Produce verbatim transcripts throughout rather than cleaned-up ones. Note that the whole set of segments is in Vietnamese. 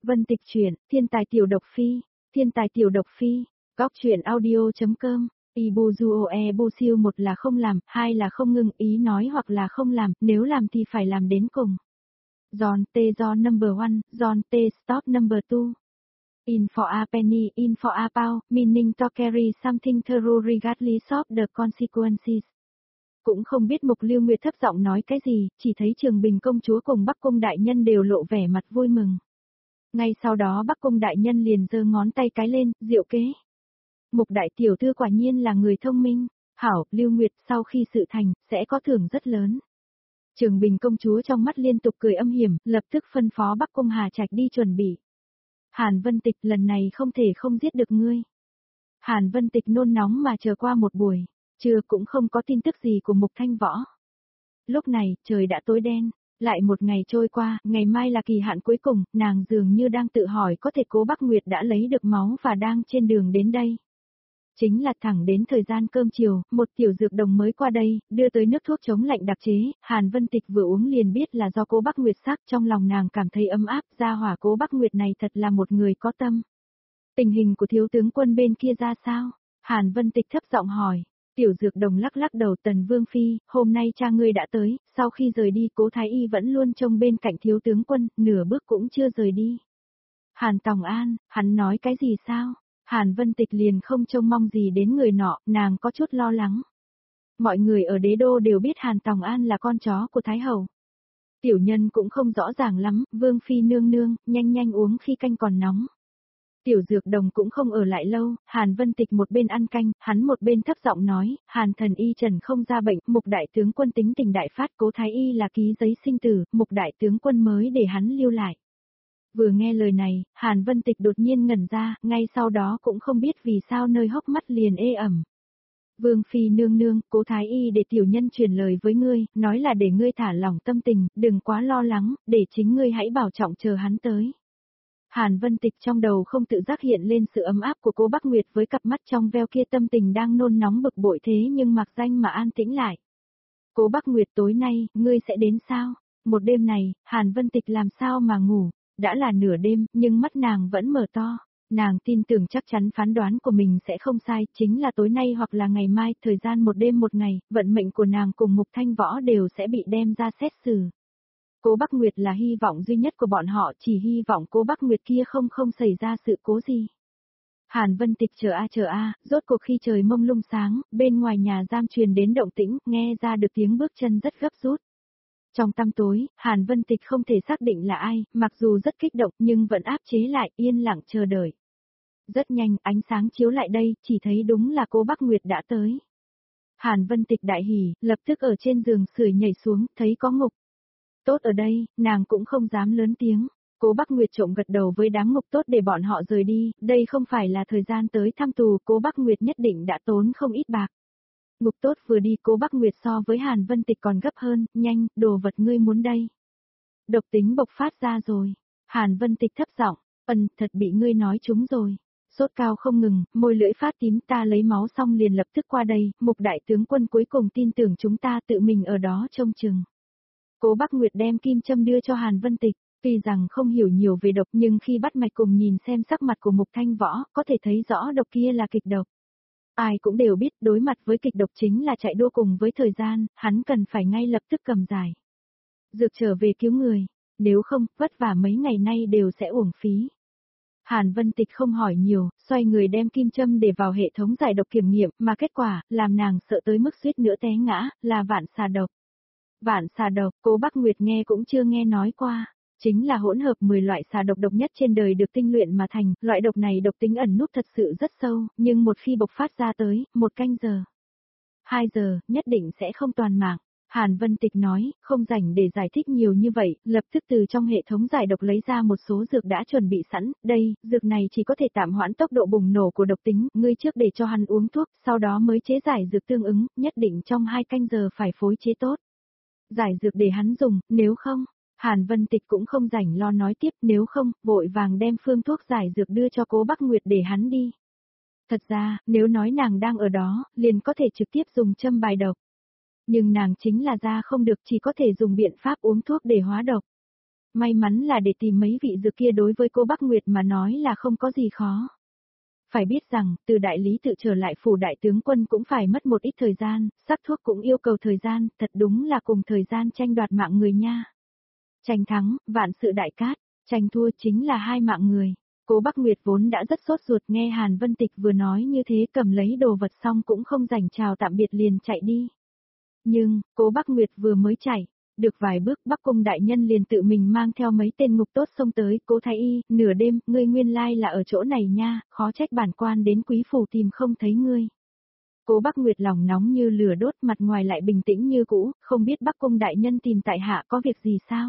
Vân Tịch truyện, Thiên tài tiểu độc phi, Thiên tài tiểu độc phi, góc truyện audio.com. Ibuzuo Ebusiu một là không làm, hai là không ngừng ý nói hoặc là không làm, nếu làm thì phải làm đến cùng. John T. John number one, John T. Stop number two. In for a penny, in for a pound, meaning to carry something through regardless of the consequences. Cũng không biết Mục Lưu Nguyệt thấp giọng nói cái gì, chỉ thấy Trường Bình công chúa cùng Bắc Cung đại nhân đều lộ vẻ mặt vui mừng. Ngay sau đó Bắc Cung đại nhân liền giơ ngón tay cái lên, diệu kế. Mục đại tiểu thư quả nhiên là người thông minh. Hảo, Lưu Nguyệt, sau khi sự thành, sẽ có thưởng rất lớn. Trường Bình công chúa trong mắt liên tục cười âm hiểm, lập tức phân phó Bắc Cung Hà Trạch đi chuẩn bị. Hàn Vân Tịch lần này không thể không giết được ngươi. Hàn Vân Tịch nôn nóng mà chờ qua một buổi, trưa cũng không có tin tức gì của Mục Thanh Võ. Lúc này, trời đã tối đen, lại một ngày trôi qua, ngày mai là kỳ hạn cuối cùng, nàng dường như đang tự hỏi có thể Cố Bắc Nguyệt đã lấy được máu và đang trên đường đến đây. Chính là thẳng đến thời gian cơm chiều, một tiểu dược đồng mới qua đây, đưa tới nước thuốc chống lạnh đặc chế, Hàn Vân Tịch vừa uống liền biết là do Cố Bắc Nguyệt sắc, trong lòng nàng cảm thấy ấm áp, gia hỏa Cố Bắc Nguyệt này thật là một người có tâm. Tình hình của thiếu tướng quân bên kia ra sao? Hàn Vân Tịch thấp giọng hỏi. Tiểu dược đồng lắc lắc đầu. Tần Vương Phi, hôm nay cha ngươi đã tới, sau khi rời đi Cố Thái Y vẫn luôn trông bên cạnh thiếu tướng quân, nửa bước cũng chưa rời đi. Hàn Tòng An, hắn nói cái gì sao? Hàn Vân Tịch liền không trông mong gì đến người nọ, nàng có chút lo lắng. Mọi người ở đế đô đều biết Hàn Tòng An là con chó của Thái Hậu. Tiểu nhân cũng không rõ ràng lắm, Vương Phi nương nương, nhanh nhanh uống khi canh còn nóng. Tiểu dược đồng cũng không ở lại lâu, Hàn Vân Tịch một bên ăn canh, hắn một bên thấp giọng nói, Hàn thần y trần không ra bệnh, Mục đại tướng quân tính tình đại phát, Cố Thái Y là ký giấy sinh tử, Mục đại tướng quân mới để hắn lưu lại. Vừa nghe lời này, Hàn Vân Tịch đột nhiên ngẩn ra, ngay sau đó cũng không biết vì sao nơi hốc mắt liền ê ẩm. Vương Phi nương nương, Cố Thái Y để tiểu nhân truyền lời với ngươi, nói là để ngươi thả lỏng tâm tình, đừng quá lo lắng, để chính ngươi hãy bảo trọng chờ hắn tới. Hàn Vân Tịch trong đầu không tự giác hiện lên sự ấm áp của Cố Bắc Nguyệt với cặp mắt trong veo kia, tâm tình đang nôn nóng bực bội thế nhưng mặc danh mà an tĩnh lại. Cố Bắc Nguyệt, tối nay, ngươi sẽ đến sao? Một đêm này, Hàn Vân Tịch làm sao mà ngủ? Đã là nửa đêm, nhưng mắt nàng vẫn mở to. Nàng tin tưởng chắc chắn phán đoán của mình sẽ không sai, chính là tối nay hoặc là ngày mai, thời gian một đêm một ngày, vận mệnh của nàng cùng Mục Thanh Võ đều sẽ bị đem ra xét xử. Cố Bắc Nguyệt là hy vọng duy nhất của bọn họ, chỉ hy vọng Cố Bắc Nguyệt kia không không xảy ra sự cố gì. Hàn Vân Tịch chờ a chờ a, rốt cuộc khi trời mông lung sáng, bên ngoài nhà giam truyền đến động tĩnh, nghe ra được tiếng bước chân rất gấp rút. Trong tăm tối, Hàn Vân Tịch không thể xác định là ai, mặc dù rất kích động nhưng vẫn áp chế lại, yên lặng chờ đợi. Rất nhanh, ánh sáng chiếu lại đây, chỉ thấy đúng là Cố Bắc Nguyệt đã tới. Hàn Vân Tịch đại hỉ, lập tức ở trên giường sưởi nhảy xuống, thấy có ngục. Tốt ở đây, nàng cũng không dám lớn tiếng. Cố Bắc Nguyệt trộm gật đầu với đám ngục tốt để bọn họ rời đi, đây không phải là thời gian tới thăm tù, Cố Bắc Nguyệt nhất định đã tốn không ít bạc. Ngục tốt vừa đi, Cố Bắc Nguyệt so với Hàn Vân Tịch còn gấp hơn, nhanh, đồ vật ngươi muốn đây. Độc tính bộc phát ra rồi. Hàn Vân Tịch thấp giọng, ân, thật bị ngươi nói trúng rồi. Sốt cao không ngừng, môi lưỡi phát tím, ta lấy máu xong liền lập tức qua đây, Mục đại tướng quân cuối cùng tin tưởng chúng ta, tự mình ở đó trông chừng. Cố Bắc Nguyệt đem kim châm đưa cho Hàn Vân Tịch, tuy rằng không hiểu nhiều về độc nhưng khi bắt mạch cùng nhìn xem sắc mặt của Mục Thanh Võ, có thể thấy rõ độc kia là kịch độc. Ai cũng đều biết đối mặt với kịch độc chính là chạy đua cùng với thời gian, hắn cần phải ngay lập tức cầm giải dược trở về cứu người, nếu không, vất vả mấy ngày nay đều sẽ uổng phí. Hàn Vân Tịch không hỏi nhiều, xoay người đem kim châm để vào hệ thống giải độc kiểm nghiệm, mà kết quả, làm nàng sợ tới mức suýt nữa té ngã, là vạn xà độc. Vạn xà độc, Cố Bắc Nguyệt nghe cũng chưa nghe nói qua. Chính là hỗn hợp mười loại xà độc độc nhất trên đời được tinh luyện mà thành, loại độc này độc tính ẩn núp thật sự rất sâu, nhưng một khi bộc phát ra tới, một canh giờ, hai giờ, nhất định sẽ không toàn mạng. Hàn Vân Tịch nói, không rảnh để giải thích nhiều như vậy, lập tức từ trong hệ thống giải độc lấy ra một số dược đã chuẩn bị sẵn, đây, dược này chỉ có thể tạm hoãn tốc độ bùng nổ của độc tính, ngươi trước để cho hắn uống thuốc, sau đó mới chế giải dược tương ứng, nhất định trong hai canh giờ phải phối chế tốt. Giải dược để hắn dùng, nếu không, Hàn Vân Tịch cũng không rảnh lo nói tiếp, nếu không, vội vàng đem phương thuốc giải dược đưa cho Cố Bắc Nguyệt để hắn đi. Thật ra, nếu nói nàng đang ở đó, liền có thể trực tiếp dùng châm bài độc. Nhưng nàng chính là ra không được, chỉ có thể dùng biện pháp uống thuốc để hóa độc. may mắn là để tìm mấy vị dược kia đối với cô Bắc Nguyệt mà nói là không có gì khó. Phải biết rằng, từ đại lý tự trở lại phủ đại tướng quân cũng phải mất một ít thời gian, sắc thuốc cũng yêu cầu thời gian, thật đúng là cùng thời gian tranh đoạt mạng người nha. Tranh thắng, vạn sự đại cát, tranh thua chính là hai mạng người. Cố Bắc Nguyệt vốn đã rất sốt ruột nghe Hàn Vân Tịch vừa nói như thế, cầm lấy đồ vật xong cũng không rảnh chào tạm biệt liền chạy đi. Nhưng, Cố Bắc Nguyệt vừa mới chạy, được vài bước Bắc Cung đại nhân liền tự mình mang theo mấy tên ngục tốt xông tới, Cố thái y, nửa đêm, ngươi nguyên lai là ở chỗ này nha, khó trách bản quan đến quý phủ tìm không thấy ngươi. Cố Bắc Nguyệt lòng nóng như lửa đốt, mặt ngoài lại bình tĩnh như cũ, không biết Bắc Cung đại nhân tìm tại hạ có việc gì sao?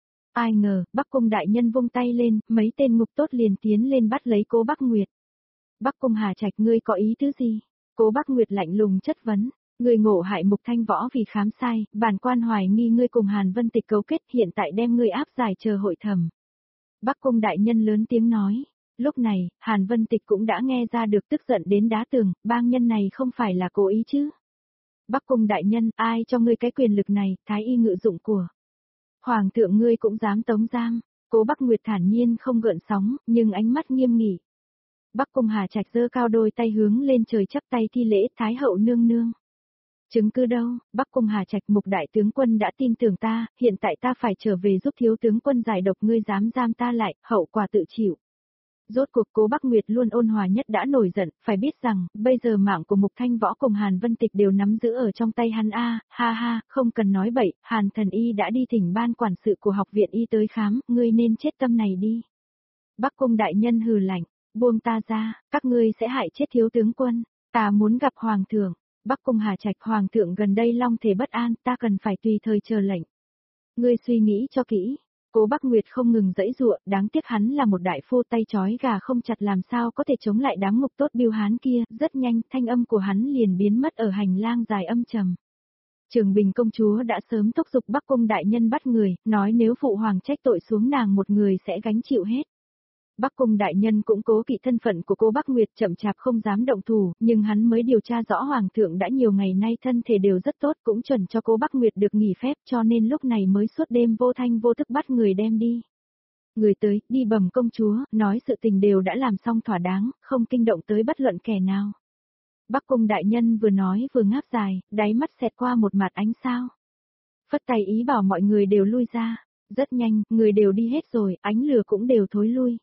Ai ngờ, Bắc Cung đại nhân vung tay lên, mấy tên ngục tốt liền tiến lên bắt lấy Cố Bắc Nguyệt. Bắc Cung Hà Trạch, ngươi có ý tứ gì? Cố Bắc Nguyệt lạnh lùng chất vấn. Ngươi ngộ hại Mục Thanh Võ vì khám sai, bản quan hoài nghi ngươi cùng Hàn Vân Tịch cấu kết, hiện tại đem ngươi áp giải chờ hội thẩm. Bắc Cung đại nhân lớn tiếng nói. Lúc này, Hàn Vân Tịch cũng đã nghe ra được, tức giận đến đá tường, bang nhân này không phải là cố ý chứ? Bắc Cung đại nhân, ai cho ngươi cái quyền lực này, thái y ngự dụng của Hoàng thượng ngươi cũng dám tống giam? Cố Bắc Nguyệt thản nhiên không gợn sóng, nhưng ánh mắt nghiêm nghị. Bắc Cung Hà Trạch giơ cao đôi tay hướng lên trời chắp tay thi lễ, Thái hậu nương nương. Chứng cứ đâu? Bắc Cung Hà Trạch, Mục đại tướng quân đã tin tưởng ta, hiện tại ta phải trở về giúp thiếu tướng quân giải độc, ngươi dám giam ta lại, hậu quả tự chịu. Rốt cuộc Cố Bắc Nguyệt luôn ôn hòa nhất đã nổi giận, phải biết rằng, bây giờ mạng của Mục Thanh Võ cùng Hàn Vân Tịch đều nắm giữ ở trong tay hắn a, ha ha, không cần nói bậy, Hàn thần y đã đi thỉnh ban quản sự của học viện y tới khám, ngươi nên chết tâm này đi. Bắc Cung đại nhân hừ lạnh, buông ta ra, các ngươi sẽ hại chết thiếu tướng quân, ta muốn gặp hoàng thượng. Bắc Cung Hà Trạch, hoàng thượng gần đây long thể bất an, ta cần phải tùy thời chờ lệnh. Ngươi suy nghĩ cho kỹ. Cố Bắc Nguyệt không ngừng giãy giụa, đáng tiếc hắn là một đại phu tay trói gà không chặt, làm sao có thể chống lại đám ngục tốt Biêu Hán kia, rất nhanh, thanh âm của hắn liền biến mất ở hành lang dài âm trầm. Trường Bình công chúa đã sớm thúc giục Bắc Cung đại nhân bắt người, nói nếu phụ hoàng trách tội xuống nàng một người sẽ gánh chịu hết. Bắc Cung đại nhân cũng cố kỵ thân phận của cô Bắc Nguyệt, chậm chạp không dám động thủ, nhưng hắn mới điều tra rõ hoàng thượng đã nhiều ngày nay thân thể đều rất tốt, cũng chuẩn cho cô Bắc Nguyệt được nghỉ phép, cho nên lúc này mới suốt đêm vô thanh vô tức bắt người đem đi. Người tới, đi bẩm công chúa, nói sự tình đều đã làm xong thỏa đáng, không kinh động tới bất luận kẻ nào. Bắc Cung đại nhân vừa nói vừa ngáp dài, đáy mắt xẹt qua một mặt ánh sao. Phất tay ý bảo mọi người đều lui ra, rất nhanh, người đều đi hết rồi, ánh lửa cũng đều thối lui.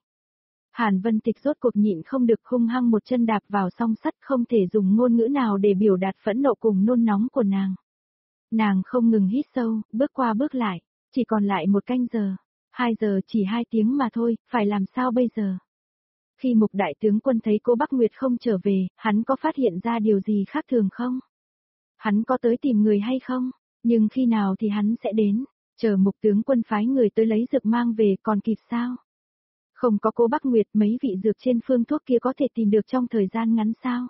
Hàn Vân Tịch rốt cuộc nhịn không được, hung hăng một chân đạp vào song sắt, không thể dùng ngôn ngữ nào để biểu đạt phẫn nộ cùng nôn nóng của nàng. Nàng không ngừng hít sâu, bước qua bước lại, chỉ còn lại một canh giờ, hai giờ chỉ hai tiếng mà thôi, phải làm sao bây giờ? Khi Mục đại tướng quân thấy cô Bắc Nguyệt không trở về, hắn có phát hiện ra điều gì khác thường không? Hắn có tới tìm người hay không? Nhưng khi nào thì hắn sẽ đến? Chờ Mục tướng quân phái người tới lấy dược mang về còn kịp sao? Không có cô Bắc Nguyệt, mấy vị dược trên phương thuốc kia có thể tìm được trong thời gian ngắn sao?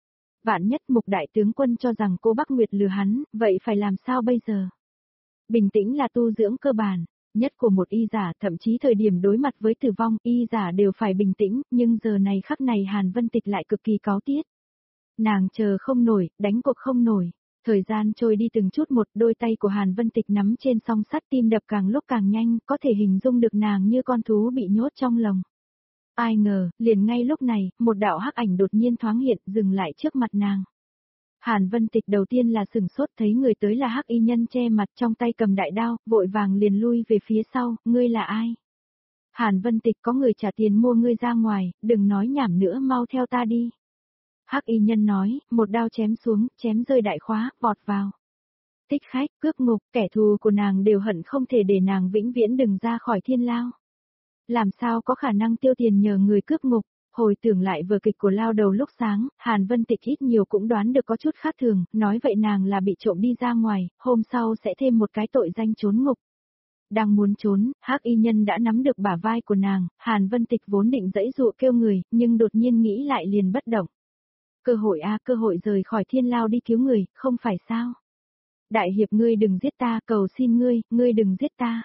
Vạn nhất Mục đại tướng quân cho rằng cô Bắc Nguyệt lừa hắn, vậy phải làm sao bây giờ? Bình tĩnh là tu dưỡng cơ bản nhất của một y giả, thậm chí thời điểm đối mặt với tử vong, y giả đều phải bình tĩnh, nhưng giờ này khắc này Hàn Vân Tịch lại cực kỳ cáu tiết. Nàng chờ không nổi, đánh cuộc không nổi. Thời gian trôi đi từng chút một, đôi tay của Hàn Vân Tịch nắm trên song sắt, tim đập càng lúc càng nhanh, có thể hình dung được nàng như con thú bị nhốt trong lồng. Ai ngờ, liền ngay lúc này, một đạo hắc ảnh đột nhiên thoáng hiện, dừng lại trước mặt nàng. Hàn Vân Tịch đầu tiên là sửng sốt, thấy người tới là hắc y nhân che mặt, trong tay cầm đại đao, vội vàng liền lui về phía sau, ngươi là ai? Hàn Vân Tịch, có người trả tiền mua ngươi ra ngoài, đừng nói nhảm nữa, mau theo ta đi. Hắc y nhân nói, một đao chém xuống, chém rơi đại khóa, vọt vào. Thích khách, cướp ngục, kẻ thù của nàng đều hận không thể để nàng vĩnh viễn đừng ra khỏi thiên lao. Làm sao có khả năng tiêu tiền nhờ người cướp ngục? Hồi tưởng lại vở kịch của lao đầu lúc sáng, Hàn Vân Tịch ít nhiều cũng đoán được có chút khác thường, nói vậy nàng là bị trộm đi ra ngoài, hôm sau sẽ thêm một cái tội danh trốn ngục. Đang muốn trốn, hắc y nhân đã nắm được bả vai của nàng, Hàn Vân Tịch vốn định giãy dụa kêu người, nhưng đột nhiên nghĩ lại liền bất động. Cơ hội a, cơ hội rời khỏi thiên lao đi cứu người, không phải sao? Đại hiệp, ngươi đừng giết ta, cầu xin ngươi, ngươi đừng giết ta.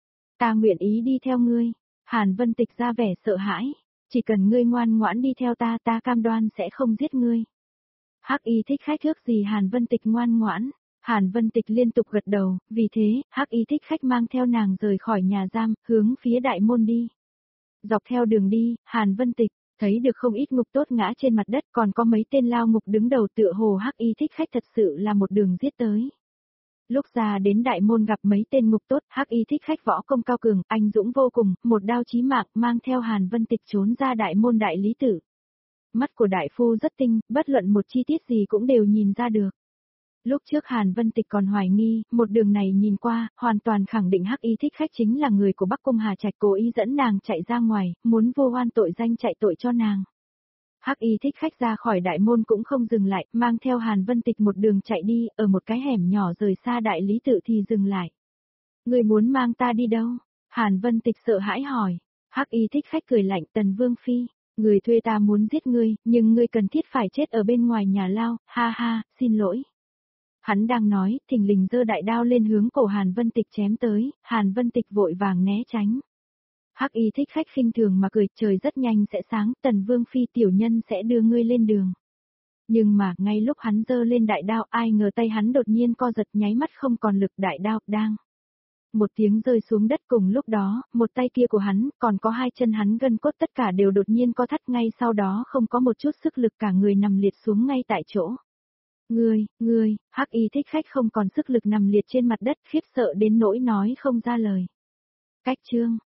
Ta nguyện ý đi theo ngươi. Hàn Vân Tịch ra vẻ sợ hãi. Chỉ cần ngươi ngoan ngoãn đi theo ta, ta cam đoan sẽ không giết ngươi. Hắc y thích khách ước gì Hàn Vân Tịch ngoan ngoãn. Hàn Vân Tịch liên tục gật đầu, vì thế, Hắc Y Thích Khách mang theo nàng rời khỏi nhà giam, hướng phía đại môn đi. Dọc theo đường đi, Hàn Vân Tịch thấy được không ít ngục tốt ngã trên mặt đất, còn có mấy tên lao ngục đứng đầu, tựa hồ Hắc Y Thích Khách thật sự là một đường giết tới. Lúc ra đến đại môn gặp mấy tên ngục tốt, Hắc Y Thích Khách võ công cao cường, anh dũng vô cùng, một đao chí mạng, mang theo Hàn Vân Tịch trốn ra đại môn đại lý tự. Mắt của đại phu rất tinh, bất luận một chi tiết gì cũng đều nhìn ra được. Lúc trước Hàn Vân Tịch còn hoài nghi, một đường này nhìn qua, hoàn toàn khẳng định Hắc Y Thích Khách chính là người của Bắc Cung Hà Trạch, cố ý dẫn nàng chạy ra ngoài, muốn vô oan tội danh chạy tội cho nàng. Hắc Y Thích Khách ra khỏi đại môn cũng không dừng lại, mang theo Hàn Vân Tịch một đường chạy đi, ở một cái hẻm nhỏ rời xa đại lý tự thì dừng lại. Người muốn mang ta đi đâu? Hàn Vân Tịch sợ hãi hỏi. Hắc Y Thích Khách cười lạnh, Tần Vương Phi, người thuê ta muốn giết ngươi, nhưng ngươi cần thiết phải chết ở bên ngoài nhà lao, ha ha, xin lỗi. Hắn đang nói, thình lình giơ đại đao lên hướng cổ Hàn Vân Tịch chém tới, Hàn Vân Tịch vội vàng né tránh. Hắc Y Thích Khách khinh thường mà cười, trời rất nhanh sẽ sáng, Tần Vương Phi tiểu nhân sẽ đưa ngươi lên đường. Nhưng mà, ngay lúc hắn giơ lên đại đao, ai ngờ tay hắn đột nhiên co giật, nháy mắt không còn lực, đại đao, đang. Một tiếng rơi xuống đất, cùng lúc đó, một tay kia của hắn, còn có hai chân hắn gân cốt tất cả đều đột nhiên co thắt, ngay sau đó không có một chút sức lực, cả người nằm liệt xuống ngay tại chỗ. Ngươi, ngươi, Hắc Y Thích Khách không còn sức lực nằm liệt trên mặt đất, khiếp sợ đến nỗi nói không ra lời. Cách chương